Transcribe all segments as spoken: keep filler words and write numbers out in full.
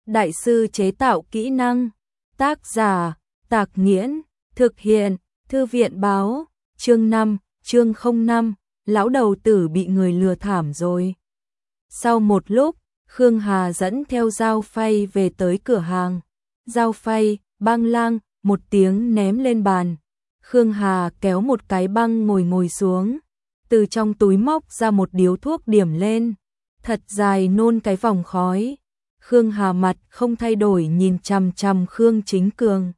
Đại sư chế tạo kỹ năng. Tác giả, Tạc Nghiễn. Thực hiện, Thư viện báo. Chương năm, chương không năm, lão đầu tử bị người lừa thảm rồi. Sau một lúc, Khương Hà dẫn theo dao phay về tới cửa hàng. Dao phay, băng lang, một tiếng ném lên bàn. Khương Hà kéo một cái băng ngồi ngồi xuống. Từ trong túi móc ra một điếu thuốc điểm lên. Thật dài nôn cái vòng khói. Khương Hà mặt không thay đổi nhìn chằm chằm Khương Chính Cường.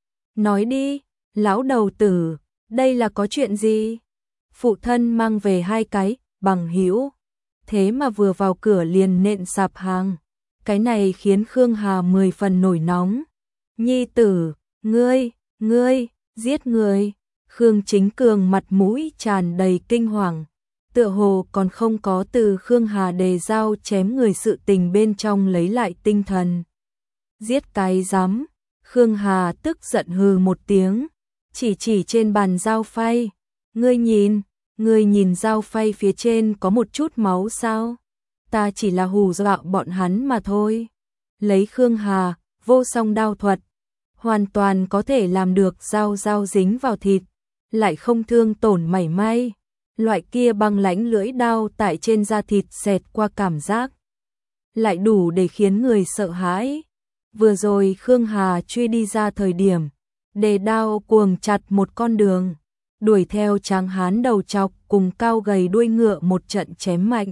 Nói đi, lão đầu tử, đây là có chuyện gì? Phụ thân mang về hai cái bằng hữu, thế mà vừa vào cửa liền nện sạp hàng. Cái này khiến Khương Hà mười phần nổi nóng. Nhi tử, ngươi, ngươi, giết người. Khương Chính Cường mặt mũi tràn đầy kinh hoàng. Tựa hồ còn không có từ Khương Hà đề dao chém người sự tình bên trong lấy lại tinh thần. Giết cái rắm. Khương Hà tức giận hừ một tiếng, chỉ chỉ trên bàn dao phay. Ngươi nhìn, ngươi nhìn dao phay phía trên có một chút máu sao? Ta chỉ là hù dọa bọn hắn mà thôi. Lấy Khương Hà, vô song đao thuật, hoàn toàn có thể làm được dao dao dính vào thịt, lại không thương tổn mảy may. Loại kia băng lãnh lưỡi đao tại trên da thịt xẹt qua cảm giác, lại đủ để khiến người sợ hãi. Vừa rồi Khương Hà truy đi ra thời điểm, đề đao cuồng chặt một con đường, đuổi theo tráng hán đầu chọc cùng cao gầy đuôi ngựa một trận chém mạnh.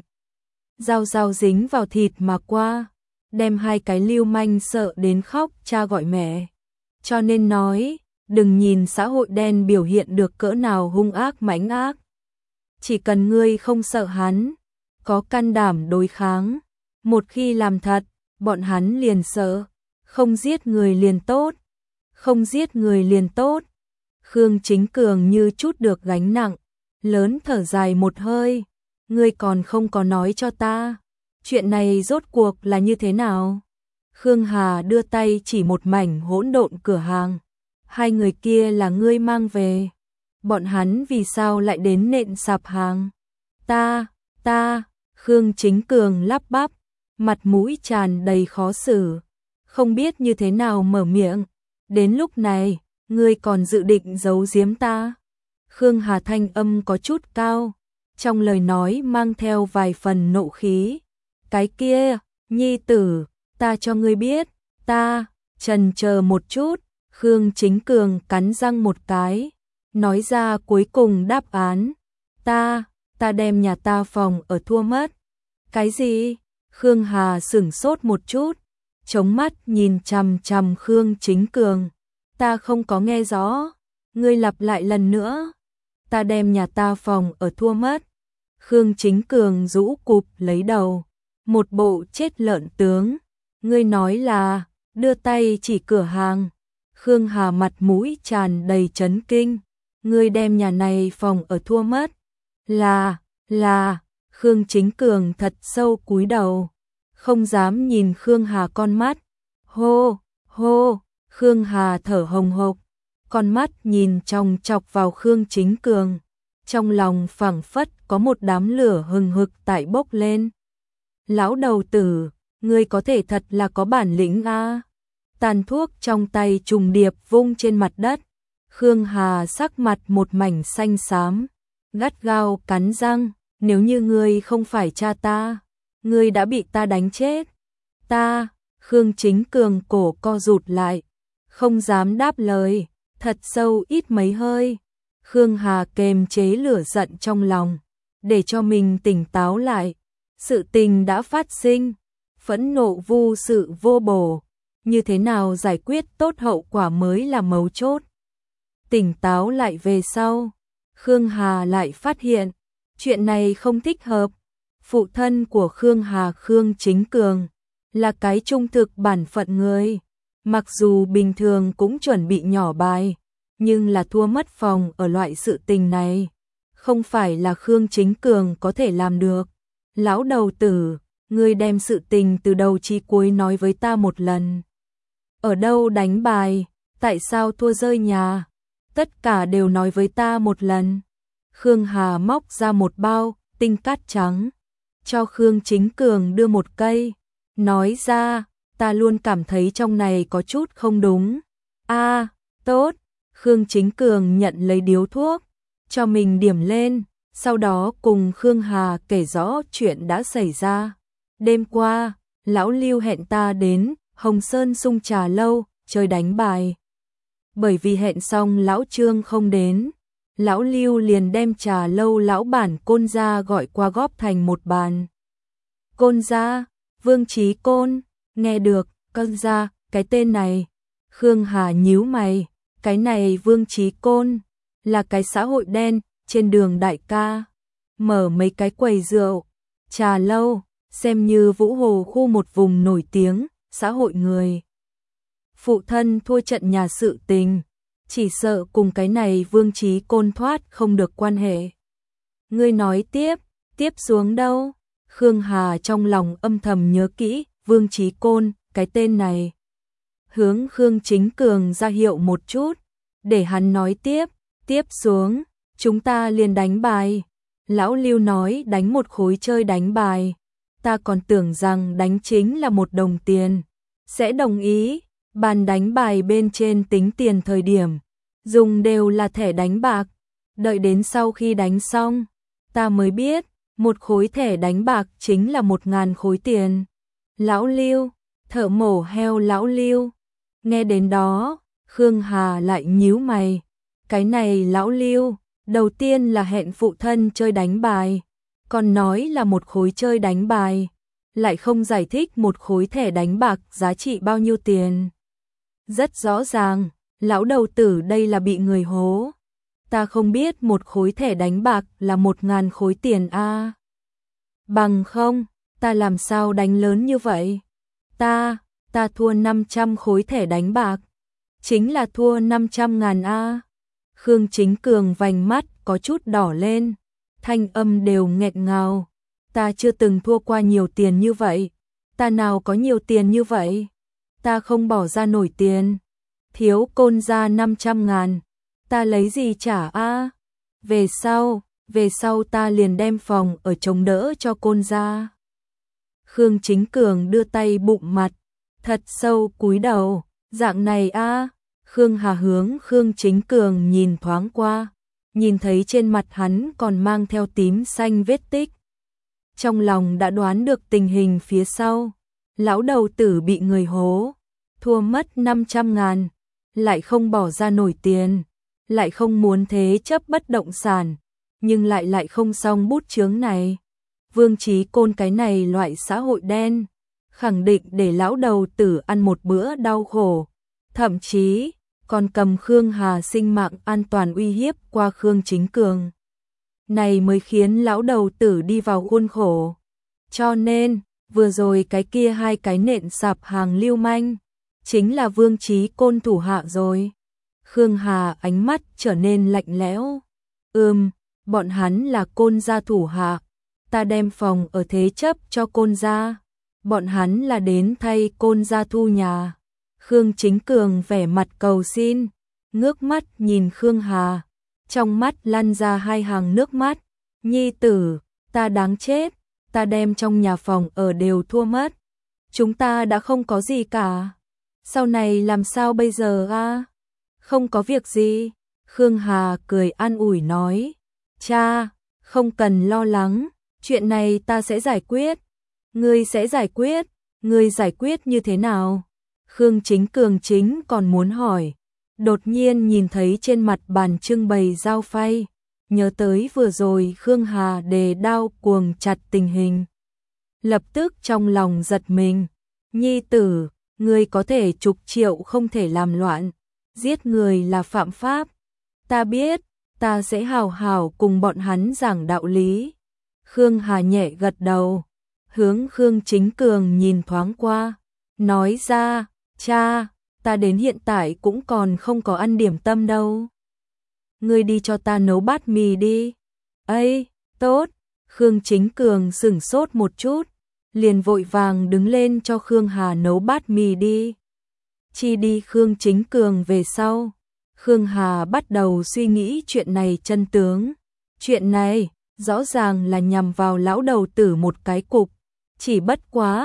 Dao dao dính vào thịt mà qua, đem hai cái lưu manh sợ đến khóc cha gọi mẹ. Cho nên nói, đừng nhìn xã hội đen biểu hiện được cỡ nào hung ác mãnh ác. Chỉ cần ngươi không sợ hắn, có can đảm đối kháng, một khi làm thật, bọn hắn liền sợ. Không giết người liền tốt, không giết người liền tốt. Khương Chính Cường như chút được gánh nặng, lớn thở dài một hơi. Ngươi còn không có nói cho ta, chuyện này rốt cuộc là như thế nào? Khương Hà đưa tay chỉ một mảnh hỗn độn cửa hàng. Hai người kia là ngươi mang về. Bọn hắn vì sao lại đến nện sạp hàng? Ta, ta, Khương Chính Cường lắp bắp, mặt mũi tràn đầy khó xử, không biết như thế nào mở miệng. Đến lúc này, ngươi còn dự định giấu giếm ta? Khương Hà thanh âm có chút cao, trong lời nói mang theo vài phần nộ khí. Cái kia, nhi tử, ta cho ngươi biết, ta, chần chờ một chút. Khương Chính Cường cắn răng một cái, nói ra cuối cùng đáp án. Ta, ta đem nhà ta phòng ở thua mất. Cái gì? Khương Hà sửng sốt một chút, chống mắt nhìn chằm chằm Khương Chính Cường. Ta không có nghe rõ, ngươi lặp lại lần nữa. Ta đem nhà ta phòng ở thua mất. Khương Chính Cường rũ cụp lấy đầu, một bộ chết lợn tướng. Ngươi nói là, đưa tay chỉ cửa hàng. Khương Hà mặt mũi tràn đầy chấn kinh. Ngươi đem nhà này phòng ở thua mất. Là, là, Khương Chính Cường thật sâu cúi đầu, không dám nhìn Khương Hà con mắt. Hô, hô, Khương Hà thở hồng hộc, con mắt nhìn chòng chọc vào Khương Chính Cường. Trong lòng phảng phất có một đám lửa hừng hực tại bốc lên. Lão đầu tử, ngươi có thể thật là có bản lĩnh a. Tàn thuốc trong tay trùng điệp vung trên mặt đất. Khương Hà sắc mặt một mảnh xanh xám, gắt gao cắn răng. Nếu như ngươi không phải cha ta, ngươi đã bị ta đánh chết. Ta, Khương Chính Cường cổ co rụt lại, không dám đáp lời, thật sâu ít mấy hơi. Khương Hà kềm chế lửa giận trong lòng, để cho mình tỉnh táo lại. Sự tình đã phát sinh, phẫn nộ vô sự vô bổ, như thế nào giải quyết tốt hậu quả mới là mấu chốt. Tỉnh táo lại về sau, Khương Hà lại phát hiện, chuyện này không thích hợp. Phụ thân của Khương Hà Khương Chính Cường là cái trung thực bản phận người, mặc dù bình thường cũng chuẩn bị nhỏ bài, nhưng là thua mất phòng ở loại sự tình này, không phải là Khương Chính Cường có thể làm được. Lão đầu tử, ngươi đem sự tình từ đầu chí cuối nói với ta một lần. Ở đâu đánh bài, tại sao thua rơi nhà, tất cả đều nói với ta một lần. Khương Hà móc ra một bao tinh cát trắng, cho Khương Chính Cường đưa một cây, nói ra, ta luôn cảm thấy trong này có chút không đúng. A, tốt. Khương Chính Cường nhận lấy điếu thuốc, cho mình điểm lên, sau đó cùng Khương Hà kể rõ chuyện đã xảy ra. Đêm qua, lão Lưu hẹn ta đến Hồng Sơn Sung Trà Lâu chơi đánh bài. Bởi vì hẹn xong lão Trương không đến, lão Lưu liền đem Trà Lâu lão bản Côn gia gọi qua góp thành một bàn. Côn gia, Vương Chí Côn, nghe được, Côn gia, cái tên này. Khương Hà nhíu mày, cái này Vương Chí Côn là cái xã hội đen trên đường Đại Ca, mở mấy cái quầy rượu, trà lâu, xem như Vũ Hồ khu một vùng nổi tiếng, xã hội người. Phụ thân thua trận nhà sự tình, chỉ sợ cùng cái này Vương Chí Côn thoát không được quan hệ. Ngươi nói tiếp, tiếp xuống đâu? Khương Hà trong lòng âm thầm nhớ kỹ, Vương Chí Côn, cái tên này. Hướng Khương Chính Cường ra hiệu một chút, để hắn nói tiếp, tiếp xuống, chúng ta liền đánh bài. Lão Lưu nói đánh một khối chơi đánh bài, ta còn tưởng rằng đánh chính là một đồng tiền. Sẽ đồng ý, bàn đánh bài bên trên tính tiền thời điểm, dùng đều là thẻ đánh bạc. Đợi đến sau khi đánh xong, ta mới biết, một khối thẻ đánh bạc chính là một ngàn khối tiền. Lão Lưu, thợ mổ heo lão Lưu. Nghe đến đó, Khương Hà lại nhíu mày. Cái này lão Lưu, đầu tiên là hẹn phụ thân chơi đánh bài, còn nói là một khối chơi đánh bài, lại không giải thích một khối thẻ đánh bạc giá trị bao nhiêu tiền. Rất rõ ràng, lão đầu tử đây là bị người hố. Ta không biết một khối thẻ đánh bạc là một ngàn khối tiền a. Bằng không, ta làm sao đánh lớn như vậy? Ta, ta thua năm trăm khối thẻ đánh bạc. Chính là thua năm trăm ngàn a. Khương Chính Cường vành mắt có chút đỏ lên, thanh âm đều nghẹt ngào. Ta chưa từng thua qua nhiều tiền như vậy. Ta nào có nhiều tiền như vậy? Ta không bỏ ra nổi tiền. Thiếu Côn gia năm trăm ngàn. Ta lấy gì trả a? Về sau, về sau ta liền đem phòng ở chống đỡ cho Côn gia. Khương Chính Cường đưa tay bụng mặt, thật sâu cúi đầu, dạng này a. Khương Hà hướng Khương Chính Cường nhìn thoáng qua, nhìn thấy trên mặt hắn còn mang theo tím xanh vết tích. Trong lòng đã đoán được tình hình phía sau, lão đầu tử bị người hố, thua mất năm trăm ngàn, lại không bỏ ra nổi tiền, lại không muốn thế chấp bất động sản, nhưng lại lại không xong bút chướng này. Vương Chí Côn cái này loại xã hội đen, khẳng định để lão đầu tử ăn một bữa đau khổ, thậm chí còn cầm Khương Hà sinh mạng an toàn uy hiếp qua Khương Chính Cường. Này mới khiến lão đầu tử đi vào khuôn khổ. Cho nên, vừa rồi cái kia hai cái nện sạp hàng lưu manh, chính là Vương Chí Côn thủ hạ rồi. Khương Hà ánh mắt trở nên lạnh lẽo. Ừm, bọn hắn là Côn gia thủ hạ. Ta đem phòng ở thế chấp cho Côn gia. Bọn hắn là đến thay Côn gia thu nhà. Khương Chính Cường vẻ mặt cầu xin, ngước mắt nhìn Khương Hà, trong mắt lăn ra hai hàng nước mắt. Nhi tử, ta đáng chết, ta đem trong nhà phòng ở đều thua mất. Chúng ta đã không có gì cả. Sau này làm sao bây giờ a? Không có việc gì. Khương Hà cười an ủi nói. Cha, không cần lo lắng, chuyện này ta sẽ giải quyết. Ngươi sẽ giải quyết, ngươi giải quyết như thế nào? Khương Chính Cường chính còn muốn hỏi, đột nhiên nhìn thấy trên mặt bàn trưng bày dao phay, nhớ tới vừa rồi Khương Hà đề đao cuồng chặt tình hình. Lập tức trong lòng giật mình, nhi tử, ngươi có thể chục triệu không thể làm loạn, giết người là phạm pháp. Ta biết, ta sẽ hào hào cùng bọn hắn giảng đạo lý. Khương Hà nhẹ gật đầu, hướng Khương Chính Cường nhìn thoáng qua, nói ra, cha, ta đến hiện tại cũng còn không có ăn điểm tâm đâu. Ngươi đi cho ta nấu bát mì đi. Ây, tốt. Khương Chính Cường sửng sốt một chút, liền vội vàng đứng lên cho Khương Hà nấu bát mì đi. Chi đi Khương Chính Cường về sau, Khương Hà bắt đầu suy nghĩ chuyện này chân tướng. Chuyện này, rõ ràng là nhằm vào lão đầu tử một cái cục. Chỉ bất quá,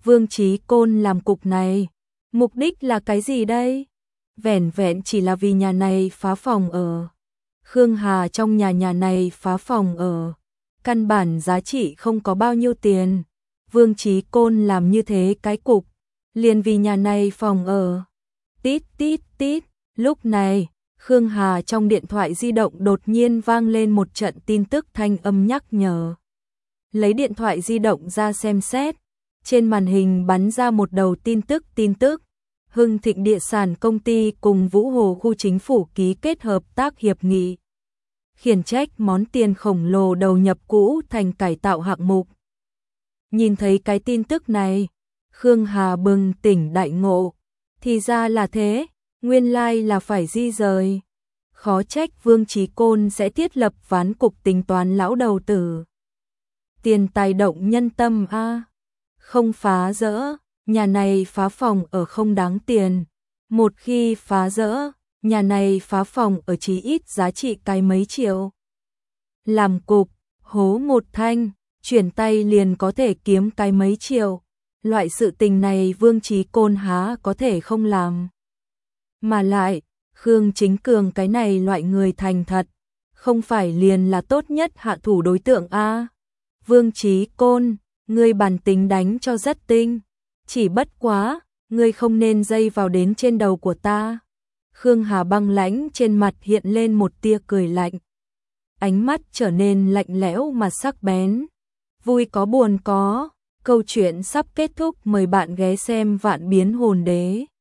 Vương Chí Côn làm cục này, mục đích là cái gì đây? Vẻn vẹn chỉ là vì nhà này phá phòng ở. Khương Hà trong nhà nhà này phá phòng ở, căn bản giá trị không có bao nhiêu tiền. Vương Chí Côn làm như thế cái cục, liền vì nhà này phòng ở. Tít tít tít, lúc này, Khương Hà trong điện thoại di động đột nhiên vang lên một trận tin tức thanh âm nhắc nhở. Lấy điện thoại di động ra xem xét, trên màn hình bắn ra một đầu tin tức tin tức. Hưng Thịnh Địa sản công ty cùng Vũ Hồ khu chính phủ ký kết hợp tác hiệp nghị. Khiển trách món tiền khổng lồ đầu nhập cũ thành cải tạo hạng mục. Nhìn thấy cái tin tức này, Khương Hà bừng tỉnh đại ngộ. Thì ra là thế, nguyên lai là phải di rời. Khó trách Vương Chí Côn sẽ thiết lập ván cục tính toán lão đầu tử. Tiền tài động nhân tâm a, không phá rỡ, nhà này phá phòng ở không đáng tiền. Một khi phá rỡ, nhà này phá phòng ở chí ít giá trị cái mấy triệu. Làm cục, hố một thanh, chuyển tay liền có thể kiếm cái mấy triệu. Loại sự tình này Vương Chí Côn há có thể không làm. Mà lại, Khương Chính Cường cái này loại người thành thật, không phải liền là tốt nhất hạ thủ đối tượng a. Vương Chí Côn, ngươi bản tính đánh cho rất tinh, chỉ bất quá, ngươi không nên dây vào đến trên đầu của ta. Khương Hà băng lãnh trên mặt hiện lên một tia cười lạnh. Ánh mắt trở nên lạnh lẽo mà sắc bén. Vui có buồn có, câu chuyện sắp kết thúc, mời bạn ghé xem Vạn Biến Hồn Đế.